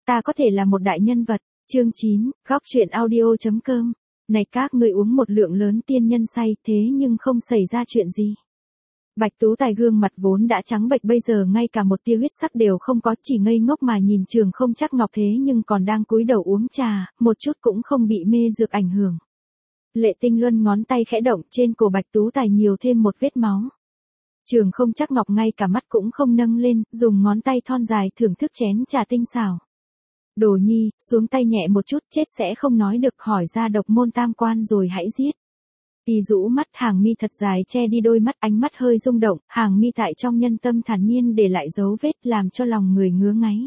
Ta có thể là một đại nhân vật. Chương 9, góc truyện audio.com. Này các ngươi uống một lượng lớn tiên nhân say thế nhưng không xảy ra chuyện gì. Bạch Tú Tài gương mặt vốn đã trắng bệch bây giờ ngay cả một tia huyết sắc đều không có, chỉ ngây ngốc mà nhìn Trường Không Trắc Ngọc thế nhưng còn đang cúi đầu uống trà, một chút cũng không bị mê dược ảnh hưởng. Lệ Tinh Luân ngón tay khẽ động, trên cổ Bạch Tú Tài nhiều thêm một vết máu. Trường Không Trắc Ngọc ngay cả mắt cũng không nâng lên, dùng ngón tay thon dài thưởng thức chén trà tinh xảo. Đồ nhi, xuống tay nhẹ một chút, chết sẽ không nói được, hỏi ra độc môn tam quan rồi hãy giết. Y rũ mắt, hàng mi thật dài che đi đôi mắt, ánh mắt hơi rung động, hàng mi tại trong nhân tâm thản nhiên để lại dấu vết làm cho lòng người ngứa ngáy.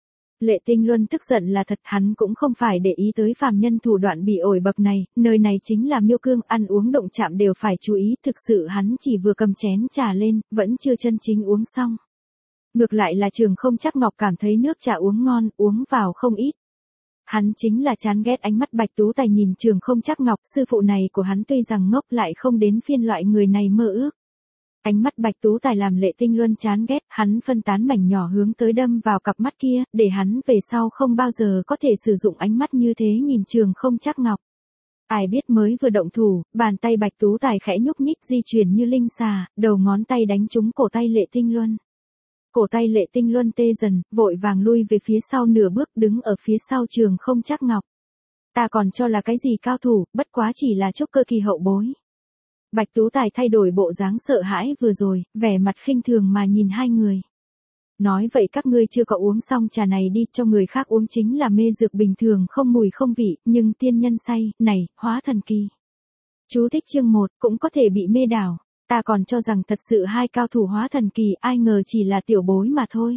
Lệ Tinh Luân tức giận là thật, hắn cũng không phải để ý tới phàm nhân thủ đoạn bị ổi bậc này, nơi này chính là miêu cương, ăn uống động chạm đều phải chú ý, thực sự hắn chỉ vừa cầm chén trà lên, vẫn chưa chân chính uống xong. Ngược lại là Trường Không Trắc Ngọc cảm thấy nước trà uống ngon, uống vào không ít. Hắn chính là chán ghét ánh mắt Bạch Tú Tài nhìn Trường Không Trắc Ngọc, sư phụ này của hắn tuy rằng ngốc lại không đến phiên loại người này mơ ước. Ánh mắt Bạch Tú Tài làm Lệ Tinh Luân chán ghét, hắn phân tán mảnh nhỏ hướng tới đâm vào cặp mắt kia, để hắn về sau không bao giờ có thể sử dụng ánh mắt như thế nhìn Trường Không Trắc Ngọc. Ai biết mới vừa động thủ, bàn tay Bạch Tú Tài khẽ nhúc nhích di chuyển như linh xà, đầu ngón tay đánh trúng cổ tay Lệ Tinh Luân. Cổ tay Lệ Tinh Luân tê dần, vội vàng lui về phía sau nửa bước, đứng ở phía sau Trường Không Trắc Ngọc. Ta còn cho là cái gì cao thủ, bất quá chỉ là trúc cơ kỳ hậu bối. Bạch Tú Tài thay đổi bộ dáng sợ hãi vừa rồi, vẻ mặt khinh thường mà nhìn hai người. Nói vậy các ngươi chưa có uống xong trà này đi, cho người khác uống chính là mê dược bình thường không mùi không vị, nhưng tiên nhân say, này, hóa thần kỳ. Chú thích chương 1, cũng có thể bị mê đảo. Ta còn cho rằng thật sự hai cao thủ hóa thần kỳ, ai ngờ chỉ là tiểu bối mà thôi.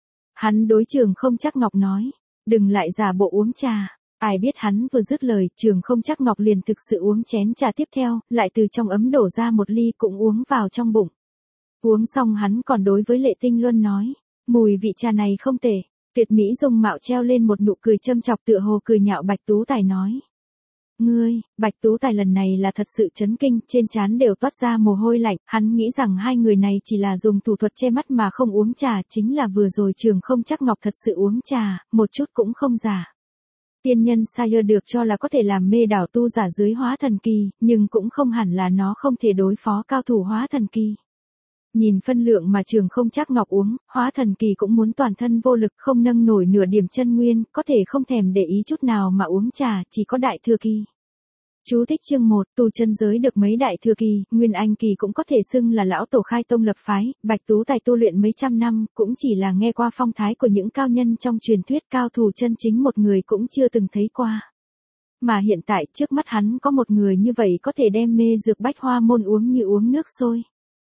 Hắn đối Trường Không Trắc Ngọc nói, đừng lại giả bộ uống trà. Ai biết hắn vừa dứt lời, Trường Không Trắc Ngọc liền thực sự uống chén trà tiếp theo, lại từ trong ấm đổ ra một ly cũng uống vào trong bụng. Uống xong hắn còn đối với Lệ Tinh Luân nói, mùi vị trà này không tệ. Tuyệt mỹ dung mạo treo lên một nụ cười châm chọc tựa hồ cười nhạo Bạch Tú Tài nói. Ngươi, Bạch Tú Tài lần này là thật sự chấn kinh, trên trán đều toát ra mồ hôi lạnh, hắn nghĩ rằng hai người này chỉ là dùng thủ thuật che mắt mà không uống trà, chính là vừa rồi Trường Không Trắc Ngọc thật sự uống trà, một chút cũng không giả. Tiên nhân Sayer được cho là có thể làm mê đảo tu giả dưới hóa thần kỳ, nhưng cũng không hẳn là nó không thể đối phó cao thủ hóa thần kỳ. Nhìn phân lượng mà Trường Không Trắc Ngọc uống, hóa thần kỳ cũng muốn toàn thân vô lực không nâng nổi nửa điểm chân nguyên, có thể không thèm để ý chút nào mà uống trà, chỉ có đại thừa kỳ. Chú thích chương 1, tu chân giới được mấy đại thừa kỳ, nguyên anh kỳ cũng có thể xưng là lão tổ khai tông lập phái, Bạch Tú Tài tu luyện mấy trăm năm, cũng chỉ là nghe qua phong thái của những cao nhân trong truyền thuyết, cao thủ chân chính một người cũng chưa từng thấy qua. Mà hiện tại trước mắt hắn có một người như vậy có thể đem mê dược Bách Hoa môn uống như uống nước sôi.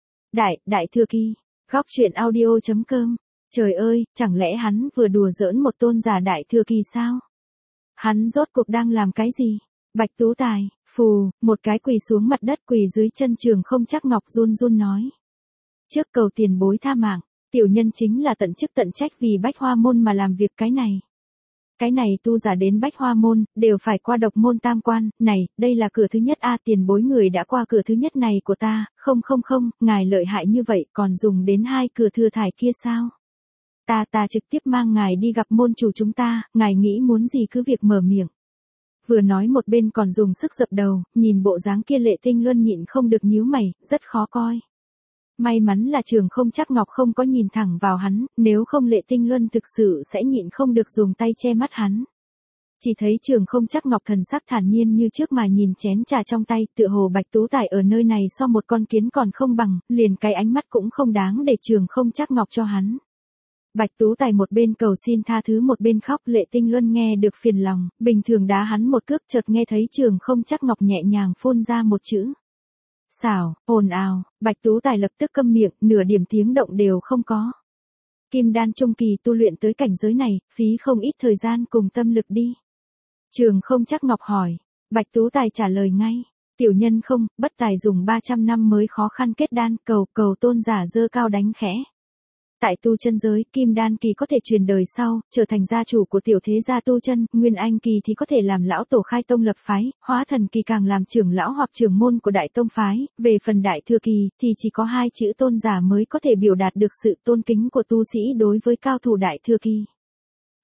Đại thừa kỳ, góc truyện audio.com, trời ơi, chẳng lẽ hắn vừa đùa giỡn một tôn giả đại thừa kỳ sao? Hắn rốt cuộc đang làm cái gì? Bạch Tú Tài, phù, một cái quỳ xuống mặt đất, quỳ dưới chân Trường Không Trắc Ngọc run run nói. Trước cầu tiền bối tha mạng, tiểu nhân chính là tận chức tận trách vì Bách Hoa môn mà làm việc cái này. Cái này tu giả đến Bách Hoa môn, đều phải qua độc môn tam quan, này, đây là cửa thứ nhất a, tiền bối người đã qua cửa thứ nhất này của ta, không, ngài lợi hại như vậy còn dùng đến hai cửa thừa thải kia sao? Ta trực tiếp mang ngài đi gặp môn chủ chúng ta, ngài nghĩ muốn gì cứ việc mở miệng. Vừa nói một bên còn dùng sức dập đầu, nhìn bộ dáng kia Lệ Tinh Luân nhịn không được nhíu mày, rất khó coi. May mắn là Trường Không Trắc Ngọc không có nhìn thẳng vào hắn, nếu không Lệ Tinh Luân thực sự sẽ nhịn không được dùng tay che mắt hắn. Chỉ thấy Trường Không Trắc Ngọc thần sắc thản nhiên như trước mà nhìn chén trà trong tay, tựa hồ Bạch Tú Tài ở nơi này so một con kiến còn không bằng, liền cái ánh mắt cũng không đáng để Trường Không Trắc Ngọc cho hắn. Bạch Tú Tài một bên cầu xin tha thứ một bên khóc, Lệ Tinh Luân nghe được phiền lòng, bình thường đá hắn một cước, chợt nghe thấy Trường Không Trắc Ngọc nhẹ nhàng phun ra một chữ. Xảo, ồn ào, Bạch Tú Tài lập tức câm miệng, nửa điểm tiếng động đều không có. Kim đan trung kỳ tu luyện tới cảnh giới này, phí không ít thời gian cùng tâm lực đi. Trường Không Trắc Ngọc hỏi, Bạch Tú Tài trả lời ngay, tiểu nhân không, bất tài dùng 300 năm mới khó khăn kết đan, cầu tôn giả dơ cao đánh khẽ. Tại tu chân giới, kim đan kỳ có thể truyền đời sau, trở thành gia chủ của tiểu thế gia tu chân, nguyên anh kỳ thì có thể làm lão tổ khai tông lập phái, hóa thần kỳ càng làm trưởng lão hoặc trưởng môn của đại tông phái, về phần đại thừa kỳ thì chỉ có hai chữ tôn giả mới có thể biểu đạt được sự tôn kính của tu sĩ đối với cao thủ đại thừa kỳ.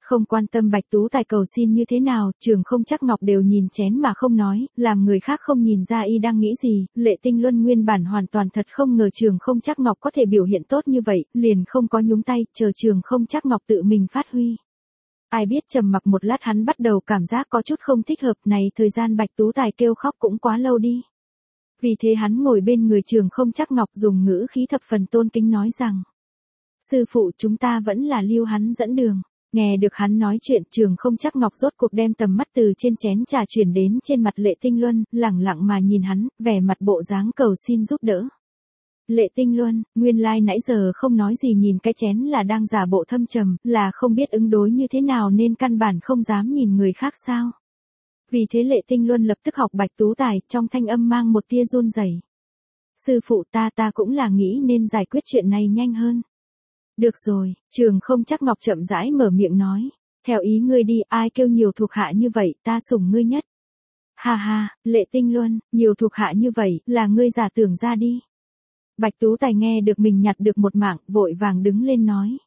Không quan tâm Bạch Tú Tài cầu xin như thế nào, Trường Không Trắc Ngọc đều nhìn chén mà không nói, làm người khác không nhìn ra y đang nghĩ gì, Lệ Tinh Luân nguyên bản hoàn toàn thật không ngờ Trường Không Trắc Ngọc có thể biểu hiện tốt như vậy, liền không có nhúng tay, chờ Trường Không Trắc Ngọc tự mình phát huy. Ai biết trầm mặc một lát hắn bắt đầu cảm giác có chút không thích hợp, này thời gian Bạch Tú Tài kêu khóc cũng quá lâu đi. Vì thế hắn ngồi bên người Trường Không Trắc Ngọc dùng ngữ khí thập phần tôn kính nói rằng: sư phụ, chúng ta vẫn là lưu hắn dẫn đường. Nghe được hắn nói chuyện, Trường Không Trắc Ngọc rốt cuộc đem tầm mắt từ trên chén trà chuyển đến trên mặt Lệ Tinh Luân, lẳng lặng mà nhìn hắn, vẻ mặt bộ dáng cầu xin giúp đỡ. Lệ Tinh Luân, nguyên lai nãy giờ không nói gì nhìn cái chén là đang giả bộ thâm trầm, là không biết ứng đối như thế nào nên căn bản không dám nhìn người khác sao. Vì thế Lệ Tinh Luân lập tức học Bạch Tú Tài, trong thanh âm mang một tia run rẩy. Sư phụ, ta cũng là nghĩ nên giải quyết chuyện này nhanh hơn. Được rồi, Trường Không Trắc Ngọc chậm rãi mở miệng nói. Theo ý ngươi đi, ai kêu nhiều thuộc hạ như vậy, ta sủng ngươi nhất. Ha ha, Lệ Tinh Luân, nhiều thuộc hạ như vậy, là ngươi giả tưởng ra đi. Bạch Tú Tài nghe được mình nhặt được một mạng, vội vàng đứng lên nói.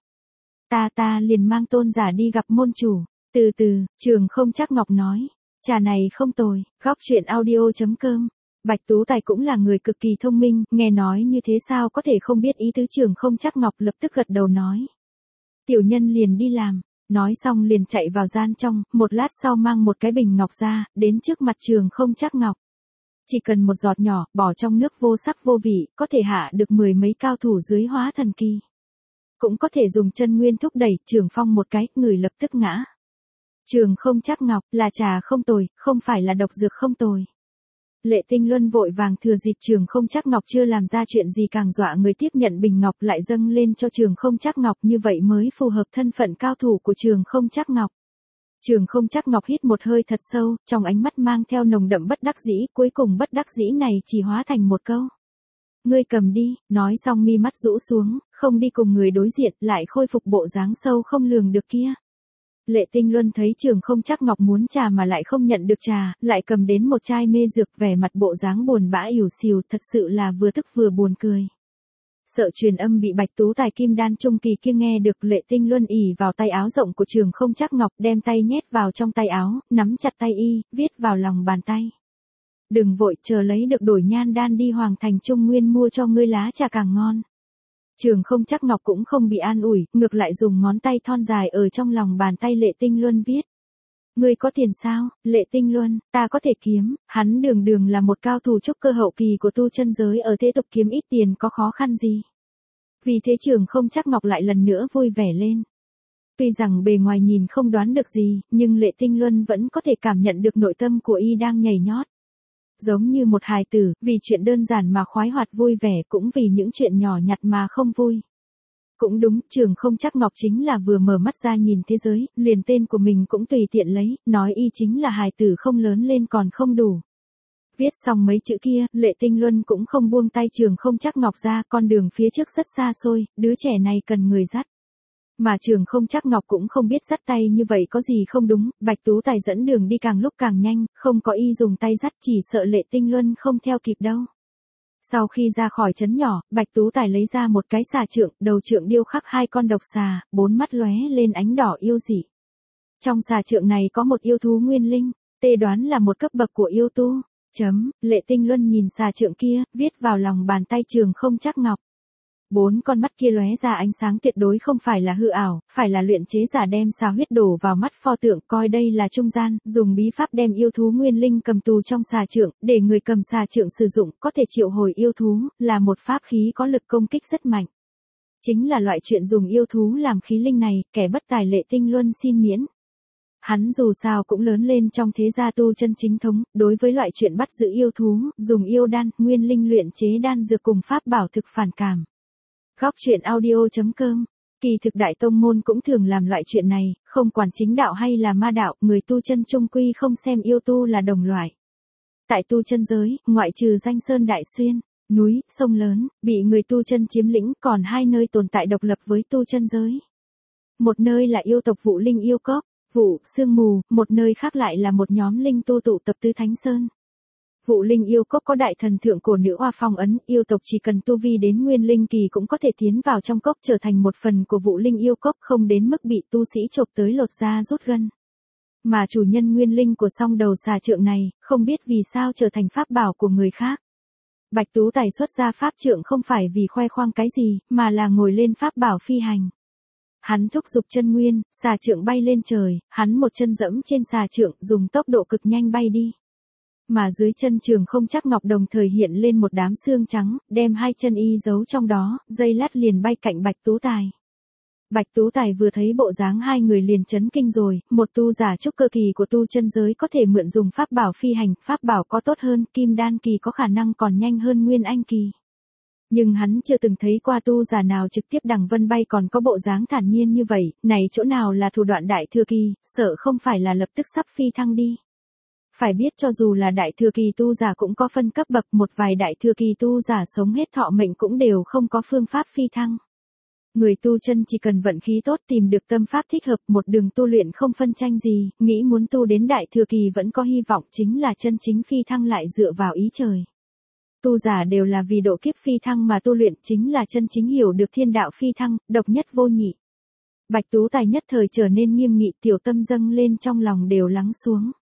Ta liền mang Tôn giả đi gặp môn chủ. Từ từ, Trường Không Trắc Ngọc nói. Trà này không tồi, góc chuyện audio.com. Bạch Tú Tài cũng là người cực kỳ thông minh, nghe nói như thế sao có thể không biết ý tứ. Trường Không Trắc Ngọc lập tức gật đầu nói. Tiểu nhân liền đi làm, nói xong liền chạy vào gian trong, một lát sau mang một cái bình ngọc ra, đến trước mặt Trường Không Trắc Ngọc. Chỉ cần một giọt nhỏ, bỏ trong nước vô sắc vô vị, có thể hạ được 10 mấy cao thủ dưới hóa thần kỳ. Cũng có thể dùng chân nguyên thúc đẩy, Trường Phong một cái, người lập tức ngã. Trường Không Trắc Ngọc, là trà không tồi, không phải là độc dược không tồi. Lệ Tinh Luân vội vàng thừa dịp Trường Không Trắc Ngọc chưa làm ra chuyện gì càng dọa người tiếp nhận bình ngọc lại dâng lên cho Trường Không Trắc Ngọc, như vậy mới phù hợp thân phận cao thủ của Trường Không Trắc Ngọc. Trường Không Trắc Ngọc hít một hơi thật sâu, trong ánh mắt mang theo nồng đậm bất đắc dĩ, cuối cùng bất đắc dĩ này chỉ hóa thành một câu. Ngươi cầm đi, nói xong mi mắt rũ xuống, không đi cùng người đối diện, lại khôi phục bộ dáng sâu không lường được kia. Lệ Tinh Luân thấy Trường Không Trắc Ngọc muốn trà mà lại không nhận được trà, lại cầm đến một chai mê dược, vẻ mặt bộ dáng buồn bã ỉu xìu, thật sự là vừa tức vừa buồn cười. Sợ truyền âm bị Bạch Tú Tài kim đan trung kỳ kia nghe được, Lệ Tinh Luân ỉ vào tay áo rộng của Trường Không Trắc Ngọc, đem tay nhét vào trong tay áo, nắm chặt tay y, viết vào lòng bàn tay. Đừng vội, chờ lấy được đổi nhan đan đi Hoàng Thành Trung Nguyên mua cho ngươi lá trà càng ngon. Trường Không Trắc Ngọc cũng không bị an ủi, ngược lại dùng ngón tay thon dài ở trong lòng bàn tay Lệ Tinh Luân viết. Ngươi có tiền sao, Lệ Tinh Luân, ta có thể kiếm, hắn đường là một cao thủ trúc cơ hậu kỳ của tu chân giới, ở thế tục kiếm ít tiền có khó khăn gì. Vì thế Trường Không Trắc Ngọc lại lần nữa vui vẻ lên. Tuy rằng bề ngoài nhìn không đoán được gì, nhưng Lệ Tinh Luân vẫn có thể cảm nhận được nội tâm của y đang nhảy nhót. Giống như một hài tử, vì chuyện đơn giản mà khoái hoạt vui vẻ, cũng vì những chuyện nhỏ nhặt mà không vui. Cũng đúng, Trường Không Trắc Ngọc chính là vừa mở mắt ra nhìn thế giới, liền tên của mình cũng tùy tiện lấy, nói y chính là hài tử không lớn lên còn không đủ. Viết xong mấy chữ kia, Lệ Tinh Luân cũng không buông tay Trường Không Trắc Ngọc ra, con đường phía trước rất xa xôi, đứa trẻ này cần người dắt. Mà Trường Không Trắc Ngọc cũng không biết dắt tay như vậy có gì không đúng, Bạch Tú Tài dẫn đường đi càng lúc càng nhanh, không có y dùng tay dắt chỉ sợ Lệ Tinh Luân không theo kịp đâu. Sau khi ra khỏi trấn nhỏ, Bạch Tú Tài lấy ra một cái xà trượng, đầu trượng điêu khắc 2 con độc xà, 4 mắt lóe lên ánh đỏ yêu dị. Trong xà trượng này có một yêu thú nguyên linh, tê đoán là một cấp bậc của yêu tu. Lệ Tinh Luân nhìn xà trượng kia, viết vào lòng bàn tay Trường Không Trắc Ngọc. 4 con mắt kia lóe ra ánh sáng tuyệt đối không phải là hư ảo, phải là luyện chế giả đem xà huyết đổ vào mắt pho tượng, coi đây là trung gian, dùng bí pháp đem yêu thú nguyên linh cầm tù trong xà trượng, để người cầm xà trượng sử dụng, có thể triệu hồi yêu thú, là một pháp khí có lực công kích rất mạnh. Chính là loại chuyện dùng yêu thú làm khí linh này, kẻ bất tài Lệ Tinh Luân xin miễn. Hắn dù sao cũng lớn lên trong thế gia tu chân chính thống, đối với loại chuyện bắt giữ yêu thú, dùng yêu đan, nguyên linh luyện chế đan dược cùng pháp bảo thực phản cảm. Góc chuyện audio.com. Kỳ thực đại tông môn cũng thường làm loại chuyện này, không quản chính đạo hay là ma đạo, người tu chân chung quy không xem yêu tu là đồng loại. Tại tu chân giới, ngoại trừ danh sơn đại xuyên, núi, sông lớn, bị người tu chân chiếm lĩnh, còn 2 nơi tồn tại độc lập với tu chân giới. Một nơi là yêu tộc Vụ Linh yêu cốc, Vụ, Sương Mù, một nơi khác lại là một nhóm linh tu tụ tập Tứ Thánh Sơn. Vụ linh yêu cốc có đại thần thượng cổ nữ oa phong ấn, yêu tộc chỉ cần tu vi đến nguyên linh kỳ cũng có thể tiến vào trong cốc trở thành một phần của vụ linh yêu cốc, không đến mức bị tu sĩ chộp tới lột da rút gân. Mà chủ nhân nguyên linh của song đầu xà trượng này, không biết vì sao trở thành pháp bảo của người khác. Bạch Tú Tài xuất ra pháp trượng không phải vì khoe khoang cái gì, mà là ngồi lên pháp bảo phi hành. Hắn thúc giục chân nguyên, xà trượng bay lên trời, hắn một chân dẫm trên xà trượng, dùng tốc độ cực nhanh bay đi. Mà dưới chân Trường Không Chắc Ngọc đồng thời hiện lên một đám xương trắng, đem hai chân y giấu trong đó, dây lát liền bay cạnh Bạch Tú Tài. Bạch Tú Tài vừa thấy bộ dáng hai người liền chấn kinh rồi, một tu giả trúc cơ kỳ của tu chân giới có thể mượn dùng pháp bảo phi hành, pháp bảo có tốt hơn, kim đan kỳ có khả năng còn nhanh hơn nguyên anh kỳ. Nhưng hắn chưa từng thấy qua tu giả nào trực tiếp đằng vân bay còn có bộ dáng thản nhiên như vậy, này chỗ nào là thủ đoạn đại thừa kỳ, sợ không phải là lập tức sắp phi thăng đi. Phải biết cho dù là đại thừa kỳ tu giả cũng có phân cấp bậc, một vài đại thừa kỳ tu giả sống hết thọ mệnh cũng đều không có phương pháp phi thăng. Người tu chân chỉ cần vận khí tốt tìm được tâm pháp thích hợp, một đường tu luyện không phân tranh gì, nghĩ muốn tu đến đại thừa kỳ vẫn có hy vọng, chính là chân chính phi thăng lại dựa vào ý trời. Tu giả đều là vì độ kiếp phi thăng mà tu luyện, chính là chân chính hiểu được thiên đạo phi thăng, độc nhất vô nhị. Bạch Tú Tài nhất thời trở nên nghiêm nghị, tiểu tâm dâng lên trong lòng đều lắng xuống.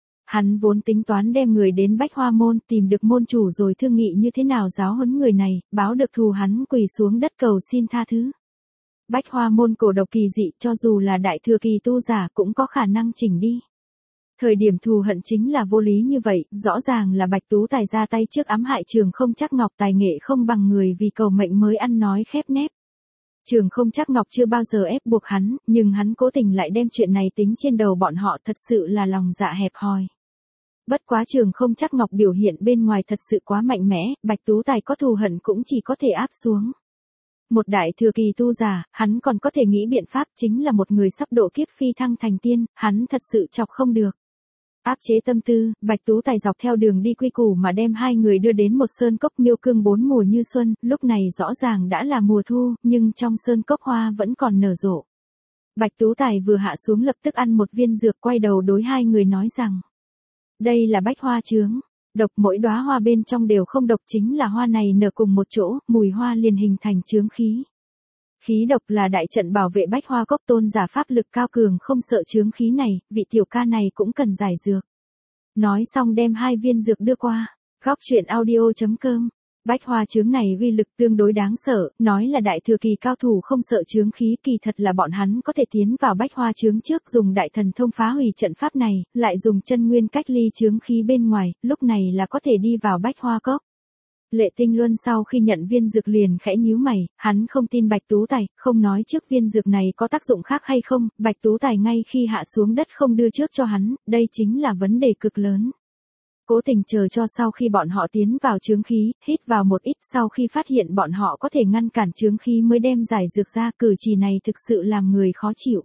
Hắn vốn tính toán đem người đến Bách Hoa Môn tìm được môn chủ rồi thương nghị như thế nào giáo huấn người này, báo được thù hắn quỳ xuống đất cầu xin tha thứ. Bách Hoa Môn cổ độc kỳ dị, cho dù là đại thừa kỳ tu giả cũng có khả năng chỉnh đi. Thời điểm thù hận chính là vô lý như vậy, rõ ràng là Bạch Tú Tài ra tay trước ám hại Trường Không Chắc Ngọc, tài nghệ không bằng người vì cầu mệnh mới ăn nói khép nép. Trường Không Chắc Ngọc chưa bao giờ ép buộc hắn, nhưng hắn cố tình lại đem chuyện này tính trên đầu bọn họ, thật sự là lòng dạ hẹp hòi. Bất quá Trường Không Chắc Ngọc biểu hiện bên ngoài thật sự quá mạnh mẽ, Bạch Tú Tài có thù hận cũng chỉ có thể áp xuống. Một đại thừa kỳ tu giả, hắn còn có thể nghĩ biện pháp, chính là một người sắp độ kiếp phi thăng thành tiên, hắn thật sự chọc không được. Áp chế tâm tư, Bạch Tú Tài dọc theo đường đi quy củ mà đem hai người đưa đến một sơn cốc miêu cương bốn mùa như xuân, lúc này rõ ràng đã là mùa thu, nhưng trong sơn cốc hoa vẫn còn nở rộ. Bạch Tú Tài vừa hạ xuống lập tức ăn một viên dược, quay đầu đối hai người nói rằng: đây là bách hoa chướng, độc mỗi đóa hoa bên trong đều không độc, chính là hoa này nở cùng một chỗ, mùi hoa liền hình thành chướng khí. Khí độc là đại trận bảo vệ bách hoa cốc, tôn giả pháp lực cao cường không sợ chướng khí này, vị tiểu ca này cũng cần giải dược. Nói xong đem hai viên dược đưa qua. Góc truyện audio.com. Bách hoa chướng này uy lực tương đối đáng sợ, nói là đại thừa kỳ cao thủ không sợ chướng khí, kỳ thật là bọn hắn có thể tiến vào bách hoa chướng trước, dùng đại thần thông phá hủy trận pháp này, lại dùng chân nguyên cách ly chướng khí bên ngoài, lúc này là có thể đi vào bách hoa cốc. Lệ Tinh Luân sau khi nhận viên dược liền khẽ nhíu mày, hắn không tin Bạch Tú Tài, không nói trước viên dược này có tác dụng khác hay không, Bạch Tú Tài ngay khi hạ xuống đất không đưa trước cho hắn, đây chính là vấn đề cực lớn. Cố tình chờ cho sau khi bọn họ tiến vào chướng khí, hít vào một ít, sau khi phát hiện bọn họ có thể ngăn cản chướng khí mới đem giải dược ra, cử chỉ này thực sự làm người khó chịu.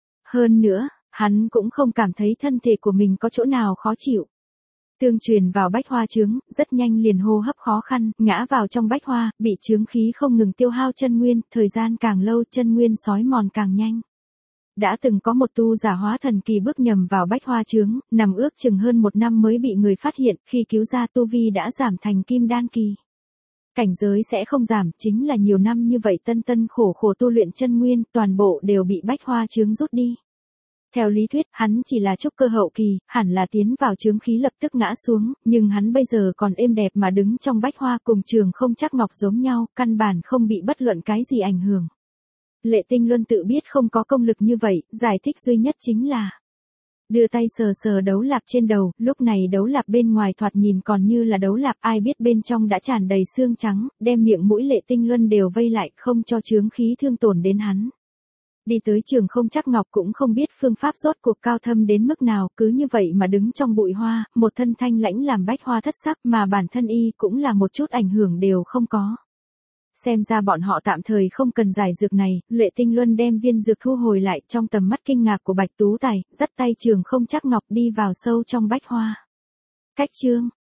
Hơn nữa, hắn cũng không cảm thấy thân thể của mình có chỗ nào khó chịu. Tương truyền vào bách hoa chướng, rất nhanh liền hô hấp khó khăn, ngã vào trong bách hoa, bị chướng khí không ngừng tiêu hao chân nguyên, thời gian càng lâu chân nguyên sói mòn càng nhanh. Đã từng có một tu giả hóa thần kỳ bước nhầm vào bách hoa chướng, nằm ước chừng hơn một năm mới bị người phát hiện, khi cứu ra tu vi đã giảm thành kim đan kỳ. Cảnh giới sẽ không giảm, chính là nhiều năm như vậy tân tân khổ khổ tu luyện chân nguyên, toàn bộ đều bị bách hoa chướng rút đi. Theo lý thuyết, hắn chỉ là trúc cơ hậu kỳ, hẳn là tiến vào chướng khí lập tức ngã xuống, nhưng hắn bây giờ còn êm đẹp mà đứng trong bách hoa cùng Trường Không Chắc Ngọc giống nhau, căn bản không bị bất luận cái gì ảnh hưởng. Lệ Tinh Luân tự biết không có công lực như vậy, giải thích duy nhất chính là đưa tay sờ sờ đấu lạp trên đầu, lúc này đấu lạp bên ngoài thoạt nhìn còn như là đấu lạp, ai biết bên trong đã tràn đầy xương trắng, đem miệng mũi Lệ Tinh Luân đều vây lại, không cho chướng khí thương tổn đến hắn. Đi tới Trường Không Chắc Ngọc cũng không biết phương pháp rốt cuộc cao thâm đến mức nào, cứ như vậy mà đứng trong bụi hoa, một thân thanh lãnh làm bách hoa thất sắc, mà bản thân y cũng là một chút ảnh hưởng đều không có. Xem ra bọn họ tạm thời không cần giải dược này, Lệ Tinh Luân đem viên dược thu hồi lại, trong tầm mắt kinh ngạc của Bạch Tú Tài, dắt tay Trường Không Chắc Ngọc đi vào sâu trong bách hoa. Cách chương